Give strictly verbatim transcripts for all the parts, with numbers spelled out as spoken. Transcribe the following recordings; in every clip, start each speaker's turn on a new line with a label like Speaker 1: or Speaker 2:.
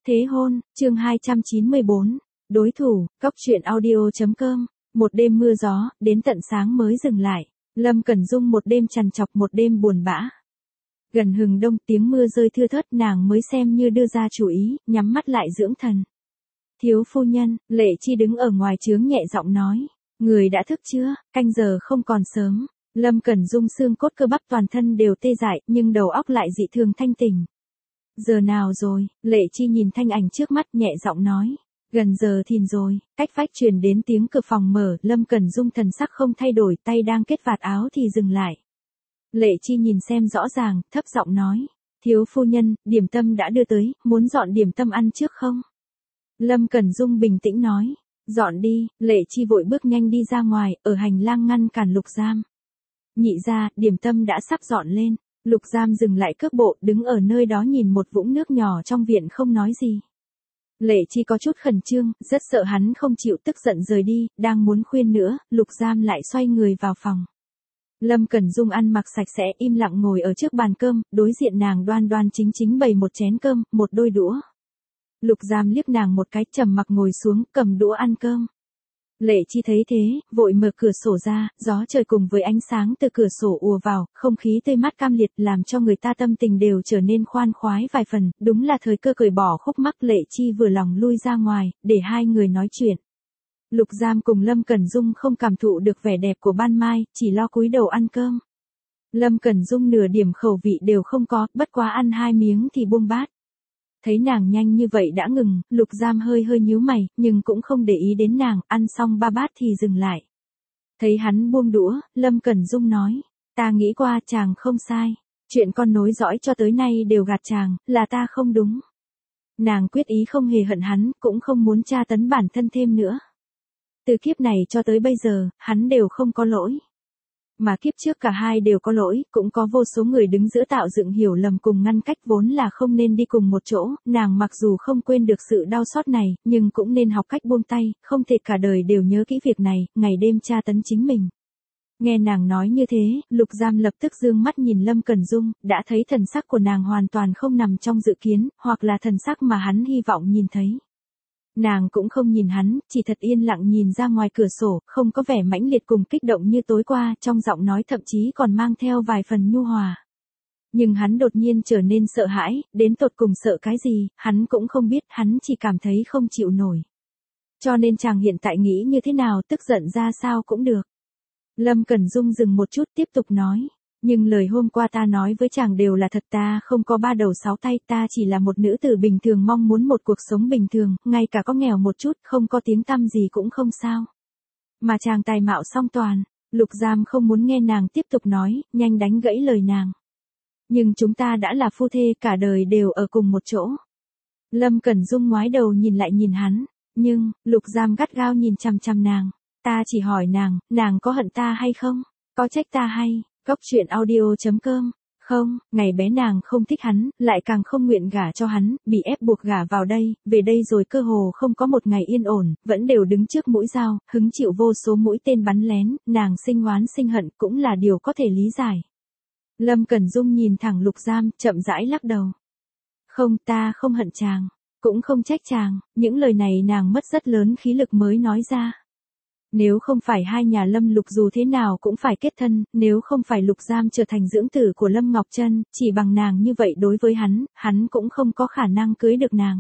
Speaker 1: Thế hôn, chương hai trăm chín mươi bốn, đối thủ, Cóc truyện audio chấm com, một đêm mưa gió, đến tận sáng mới dừng lại, Lâm Cẩn Dung một đêm trằn trọc một đêm buồn bã. Gần hừng đông tiếng mưa rơi thưa thớt nàng mới xem như đưa ra chủ ý, nhắm mắt lại dưỡng thần. Thiếu phu nhân, Lệ Chi đứng ở ngoài trướng nhẹ giọng nói, người đã thức chưa, canh giờ không còn sớm. Lâm Cẩn Dung xương cốt cơ bắp toàn thân đều tê dại nhưng đầu óc lại dị thường thanh tỉnh. Giờ nào rồi, Lệ Chi nhìn thanh ảnh trước mắt nhẹ giọng nói. Gần giờ thìn rồi, cách vách truyền đến tiếng cửa phòng mở, Lâm Cẩn Dung thần sắc không thay đổi, tay đang kết vạt áo thì dừng lại. Lệ Chi nhìn xem rõ ràng, thấp giọng nói. Thiếu phu nhân, điểm tâm đã đưa tới, muốn dọn điểm tâm ăn trước không? Lâm Cẩn Dung bình tĩnh nói. Dọn đi, Lệ Chi vội bước nhanh đi ra ngoài, ở hành lang ngăn cản Lục Giam. Nhị ra, điểm tâm đã sắp dọn lên. Lục Giam dừng lại cước bộ, đứng ở nơi đó nhìn một vũng nước nhỏ trong viện không nói gì. Lệ Chi có chút khẩn trương, rất sợ hắn không chịu tức giận rời đi, đang muốn khuyên nữa, Lục Giam lại xoay người vào phòng. Lâm Cẩn Dung ăn mặc sạch sẽ im lặng ngồi ở trước bàn cơm, đối diện nàng đoan đoan chính chính bày một chén cơm, một đôi đũa. Lục Giam liếc nàng một cái, trầm mặc ngồi xuống, cầm đũa ăn cơm. Lệ Chi thấy thế, vội mở cửa sổ ra, gió trời cùng với ánh sáng từ cửa sổ ùa vào, không khí tươi mát cam liệt làm cho người ta tâm tình đều trở nên khoan khoái vài phần, đúng là thời cơ cởi bỏ khúc mắc. Lệ Chi vừa lòng lui ra ngoài, để hai người nói chuyện. Lục Giam cùng Lâm Cẩn Dung không cảm thụ được vẻ đẹp của ban mai, chỉ lo cúi đầu ăn cơm. Lâm Cẩn Dung nửa điểm khẩu vị đều không có, bất quá ăn hai miếng thì buông bát. Thấy nàng nhanh như vậy đã ngừng, Lục Giam hơi hơi nhíu mày, nhưng cũng không để ý đến nàng, ăn xong ba bát thì dừng lại. Thấy hắn buông đũa, Lâm Cẩn Dung nói, ta nghĩ qua chàng không sai, chuyện con nối dõi cho tới nay đều gạt chàng, là ta không đúng. Nàng quyết ý không hề hận hắn, cũng không muốn tra tấn bản thân thêm nữa. Từ kiếp này cho tới bây giờ, hắn đều không có lỗi. Mà kiếp trước cả hai đều có lỗi, cũng có vô số người đứng giữa tạo dựng hiểu lầm cùng ngăn cách vốn là không nên đi cùng một chỗ, nàng mặc dù không quên được sự đau xót này, nhưng cũng nên học cách buông tay, không thể cả đời đều nhớ kỹ việc này, ngày đêm tra tấn chính mình. Nghe nàng nói như thế, Lục Giam lập tức dương mắt nhìn Lâm Cẩn Dung, đã thấy thần sắc của nàng hoàn toàn không nằm trong dự kiến, hoặc là thần sắc mà hắn hy vọng nhìn thấy. Nàng cũng không nhìn hắn, chỉ thật yên lặng nhìn ra ngoài cửa sổ, không có vẻ mãnh liệt cùng kích động như tối qua, trong giọng nói thậm chí còn mang theo vài phần nhu hòa. Nhưng hắn đột nhiên trở nên sợ hãi, đến tột cùng sợ cái gì, hắn cũng không biết, hắn chỉ cảm thấy không chịu nổi. Cho nên chàng hiện tại nghĩ như thế nào, tức giận ra sao cũng được. Lâm Cẩn Dung dừng một chút tiếp tục nói. Nhưng lời hôm qua ta nói với chàng đều là thật, ta không có ba đầu sáu tay, ta chỉ là một nữ tử bình thường mong muốn một cuộc sống bình thường, ngay cả có nghèo một chút, không có tiếng tăm gì cũng không sao. Mà chàng tài mạo song toàn. Lục Giam không muốn nghe nàng tiếp tục nói, nhanh đánh gãy lời nàng. Nhưng chúng ta đã là phu thê, cả đời đều ở cùng một chỗ. Lâm Cẩn Dung ngoái đầu nhìn lại nhìn hắn, nhưng, Lục Giam gắt gao nhìn chằm chằm nàng. Ta chỉ hỏi nàng, nàng có hận ta hay không? Có trách ta hay? Cóc truyện audio chấm com, không, ngày bé nàng không thích hắn, lại càng không nguyện gả cho hắn, bị ép buộc gả vào đây, về đây rồi cơ hồ không có một ngày yên ổn, vẫn đều đứng trước mũi dao, hứng chịu vô số mũi tên bắn lén, nàng sinh oán sinh hận cũng là điều có thể lý giải. Lâm Cẩn Dung nhìn thẳng Lục Giam, chậm rãi lắc đầu. Không, ta không hận chàng, cũng không trách chàng, những lời này nàng mất rất lớn khí lực mới nói ra. Nếu không phải hai nhà Lâm Lục dù thế nào cũng phải kết thân, nếu không phải Lục Giam trở thành dưỡng tử của Lâm Ngọc Trân, chỉ bằng nàng như vậy đối với hắn, hắn cũng không có khả năng cưới được nàng.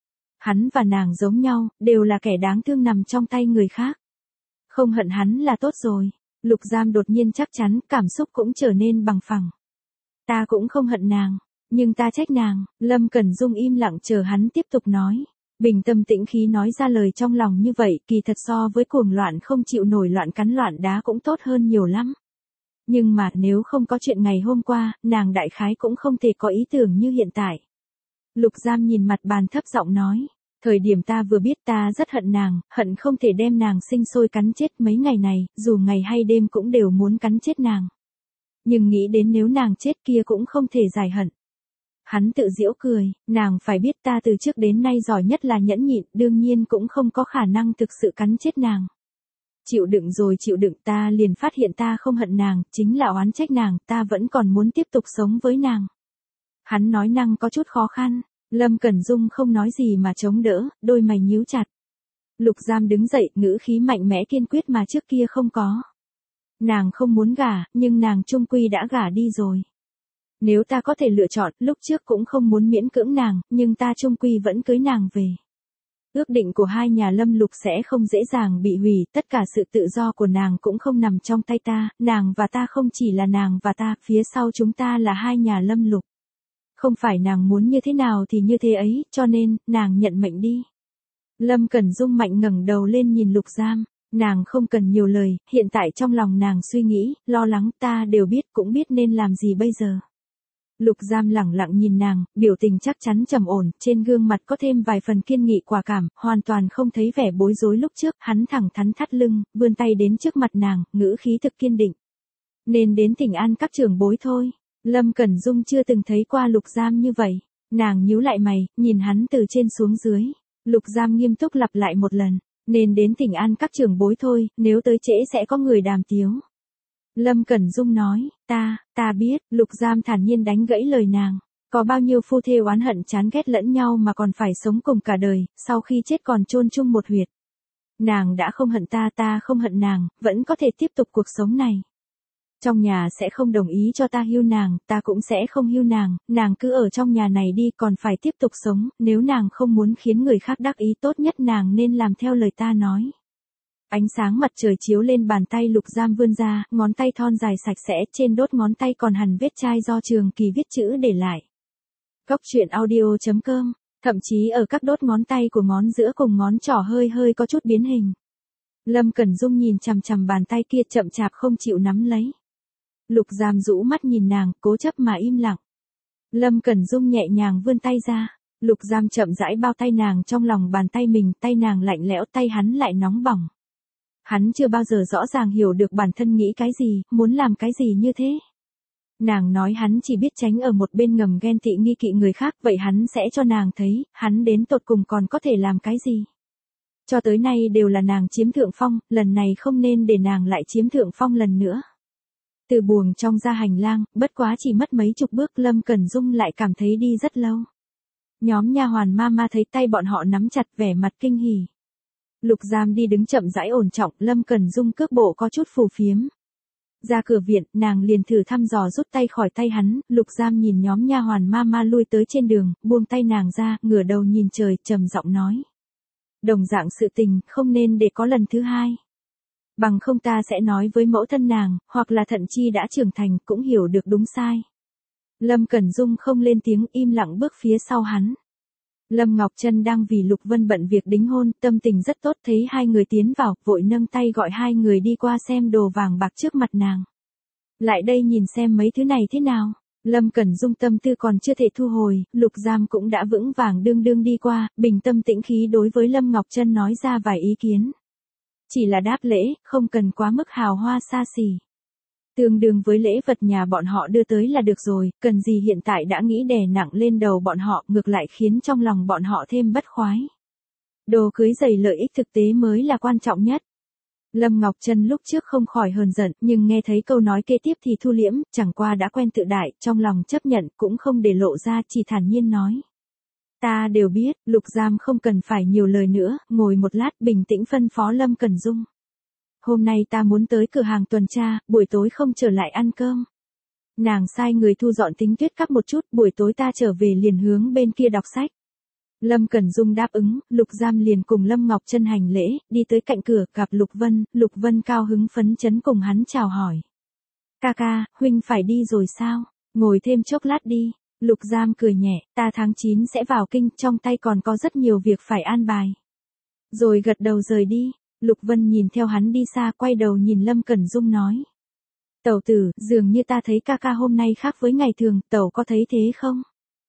Speaker 1: Hắn và nàng giống nhau, đều là kẻ đáng thương nằm trong tay người khác. Không hận hắn là tốt rồi. Lục Giam đột nhiên chắc chắn, cảm xúc cũng trở nên bằng phẳng. Ta cũng không hận nàng, nhưng ta trách nàng. Lâm Cẩn Dung im lặng chờ hắn tiếp tục nói. Bình tâm tĩnh khí nói ra lời trong lòng như vậy, kỳ thật so với cuồng loạn không chịu nổi loạn cắn loạn đá cũng tốt hơn nhiều lắm. Nhưng mà nếu không có chuyện ngày hôm qua, nàng đại khái cũng không thể có ý tưởng như hiện tại. Lục Giam nhìn mặt bàn thấp giọng nói, thời điểm ta vừa biết ta rất hận nàng, hận không thể đem nàng sinh sôi cắn chết mấy ngày này, dù ngày hay đêm cũng đều muốn cắn chết nàng. Nhưng nghĩ đến nếu nàng chết kia cũng không thể giải hận. Hắn tự giễu cười, nàng phải biết ta từ trước đến nay giỏi nhất là nhẫn nhịn, đương nhiên cũng không có khả năng thực sự cắn chết nàng. Chịu đựng rồi chịu đựng ta liền phát hiện ta không hận nàng, chính là oán trách nàng, ta vẫn còn muốn tiếp tục sống với nàng. Hắn nói năng có chút khó khăn, Lâm Cẩn Dung không nói gì mà chống đỡ, đôi mày nhíu chặt. Lục Giam đứng dậy, ngữ khí mạnh mẽ kiên quyết mà trước kia không có. Nàng không muốn gả, nhưng nàng chung quy đã gả đi rồi. Nếu ta có thể lựa chọn, lúc trước cũng không muốn miễn cưỡng nàng, nhưng ta chung quy vẫn cưới nàng về. Ước định của hai nhà Lâm Lục sẽ không dễ dàng bị hủy, tất cả sự tự do của nàng cũng không nằm trong tay ta, nàng và ta không chỉ là nàng và ta, phía sau chúng ta là hai nhà Lâm Lục. Không phải nàng muốn như thế nào thì như thế ấy, cho nên, nàng nhận mệnh đi. Lâm Cẩn Dung mạnh ngẩng đầu lên nhìn Lục Giam, nàng không cần nhiều lời, hiện tại trong lòng nàng suy nghĩ, lo lắng ta đều biết cũng biết nên làm gì bây giờ. Lục Giam lẳng lặng nhìn nàng, biểu tình chắc chắn trầm ổn, trên gương mặt có thêm vài phần kiên nghị quả cảm, hoàn toàn không thấy vẻ bối rối lúc trước, hắn thẳng thắn thắt lưng, vươn tay đến trước mặt nàng, ngữ khí thực kiên định. Nên đến thỉnh an các trưởng bối thôi. Lâm Cẩn Dung chưa từng thấy qua Lục Giam như vậy, nàng nhíu lại mày, nhìn hắn từ trên xuống dưới. Lục Giam nghiêm túc lặp lại một lần, nên đến thỉnh an các trưởng bối thôi, nếu tới trễ sẽ có người đàm tiếu. Lâm Cẩn Dung nói, ta, ta biết, Lục Giam thản nhiên đánh gãy lời nàng. Có bao nhiêu phu thê oán hận chán ghét lẫn nhau mà còn phải sống cùng cả đời, sau khi chết còn chôn chung một huyệt. Nàng đã không hận ta, ta không hận nàng, vẫn có thể tiếp tục cuộc sống này. Trong nhà sẽ không đồng ý cho ta hưu nàng, ta cũng sẽ không hưu nàng, nàng cứ ở trong nhà này đi còn phải tiếp tục sống, nếu nàng không muốn khiến người khác đắc ý tốt nhất nàng nên làm theo lời ta nói. Ánh sáng mặt trời chiếu lên bàn tay Lục Giam vươn ra, ngón tay thon dài sạch sẽ, trên đốt ngón tay còn hằn vết chai do Trường Kỳ viết chữ để lại. Cốc truyện audio chấm com, thậm chí ở các đốt ngón tay của ngón giữa cùng ngón trỏ hơi hơi có chút biến hình. Lâm Cẩn Dung nhìn chằm chằm bàn tay kia chậm chạp không chịu nắm lấy. Lục Giam rũ mắt nhìn nàng, cố chấp mà im lặng. Lâm Cẩn Dung nhẹ nhàng vươn tay ra. Lục Giam chậm rãi bao tay nàng trong lòng bàn tay mình, tay nàng lạnh lẽo, tay hắn lại nóng bỏng. Hắn chưa bao giờ rõ ràng hiểu được bản thân nghĩ cái gì, muốn làm cái gì như thế. Nàng nói hắn chỉ biết tránh ở một bên ngầm ghen tị nghi kỵ người khác, vậy hắn sẽ cho nàng thấy, hắn đến tột cùng còn có thể làm cái gì. Cho tới nay đều là nàng chiếm thượng phong, lần này không nên để nàng lại chiếm thượng phong lần nữa. Từ buồng trong ra hành lang, bất quá chỉ mất mấy chục bước, Lâm Cẩn Dung lại cảm thấy đi rất lâu. Nhóm nha hoàn mama thấy tay bọn họ nắm chặt, vẻ mặt kinh hỉ. Lục Giam đi đứng chậm rãi ổn trọng, Lâm Cẩn Dung cước bộ có chút phù phiếm. Ra cửa viện, nàng liền thử thăm dò rút tay khỏi tay hắn, Lục Giam nhìn nhóm nha hoàn mama lui tới trên đường, buông tay nàng ra, ngửa đầu nhìn trời, trầm giọng nói. Đồng dạng sự tình, không nên để có lần thứ hai. Bằng không ta sẽ nói với mẫu thân nàng, hoặc là thận chi đã trưởng thành, cũng hiểu được đúng sai. Lâm Cẩn Dung không lên tiếng, im lặng bước phía sau hắn. Lâm Ngọc Trân đang vì Lục Vân bận việc đính hôn, tâm tình rất tốt, thấy hai người tiến vào, vội nâng tay gọi hai người đi qua xem đồ vàng bạc trước mặt nàng. Lại đây nhìn xem mấy thứ này thế nào. Lâm Cẩn Dung tâm tư còn chưa thể thu hồi, Lục Giam cũng đã vững vàng đương đương đi qua, bình tâm tĩnh khí đối với Lâm Ngọc Trân nói ra vài ý kiến. Chỉ là đáp lễ, không cần quá mức hào hoa xa xỉ. Tương đương với lễ vật nhà bọn họ đưa tới là được rồi, cần gì hiện tại đã nghĩ đè nặng lên đầu bọn họ, ngược lại khiến trong lòng bọn họ thêm bất khoái. Đồ cưới giày lợi ích thực tế mới là quan trọng nhất. Lâm Ngọc Trân lúc trước không khỏi hờn giận, nhưng nghe thấy câu nói kế tiếp thì thu liễm, chẳng qua đã quen tự đại, trong lòng chấp nhận, cũng không để lộ ra, chỉ thản nhiên nói. Ta đều biết, Lục Giam không cần phải nhiều lời nữa, ngồi một lát bình tĩnh phân phó Lâm Cẩn Dung. Hôm nay ta muốn tới cửa hàng tuần tra, buổi tối không trở lại ăn cơm. Nàng sai người thu dọn tính tuyết cắp một chút, buổi tối ta trở về liền hướng bên kia đọc sách. Lâm Cẩn Dung đáp ứng, Lục Giam liền cùng Lâm Ngọc Trân hành lễ, đi tới cạnh cửa, gặp Lục Vân, Lục Vân cao hứng phấn chấn cùng hắn chào hỏi. Ca ca, huynh phải đi rồi sao? Ngồi thêm chốc lát đi. Lục Giam cười nhẹ, ta tháng chín sẽ vào kinh, trong tay còn có rất nhiều việc phải an bài. Rồi gật đầu rời đi. Lục Vân nhìn theo hắn đi xa, quay đầu nhìn Lâm Cẩn Dung nói. Tẩu tử, dường như ta thấy ca ca hôm nay khác với ngày thường, tẩu có thấy thế không?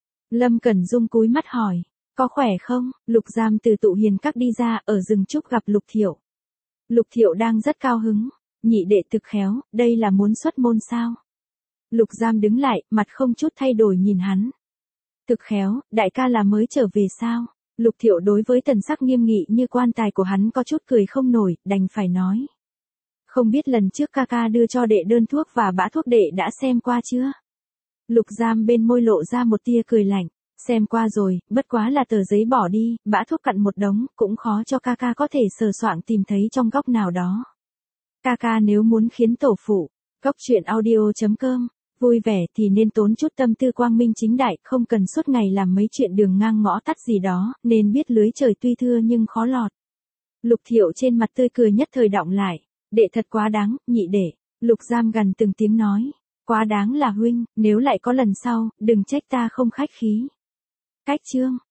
Speaker 1: Lâm Cẩn Dung cúi mắt hỏi, có khỏe không? Lục Giam từ tụ hiền các đi ra, ở rừng trúc gặp Lục Thiệu. Lục Thiệu đang rất cao hứng, nhị đệ thực khéo, đây là muốn xuất môn sao? Lục Giam đứng lại, mặt không chút thay đổi nhìn hắn. Thực khéo, đại ca là mới trở về sao? Lục Thiệu đối với thần sắc nghiêm nghị như quan tài của hắn có chút cười không nổi, đành phải nói. Không biết lần trước ca ca đưa cho đệ đơn thuốc và bã thuốc đệ đã xem qua chưa? Lục Giam bên môi lộ ra một tia cười lạnh. Xem qua rồi, bất quá là tờ giấy bỏ đi, bã thuốc cặn một đống, cũng khó cho ca ca có thể sờ soạng tìm thấy trong góc nào đó. Ca ca nếu muốn khiến tổ phụ, cốc truyện audio.com, vui vẻ thì nên tốn chút tâm tư quang minh chính đại, không cần suốt ngày làm mấy chuyện đường ngang ngõ tắt gì đó, nên biết lưới trời tuy thưa nhưng khó lọt. Lục Thiệu trên mặt tươi cười nhất thời đọng lại, đệ thật quá đáng, nhị đệ. Lục Giam gần từng tiếng nói, quá đáng là huynh, nếu lại có lần sau, đừng trách ta không khách khí. Cách chương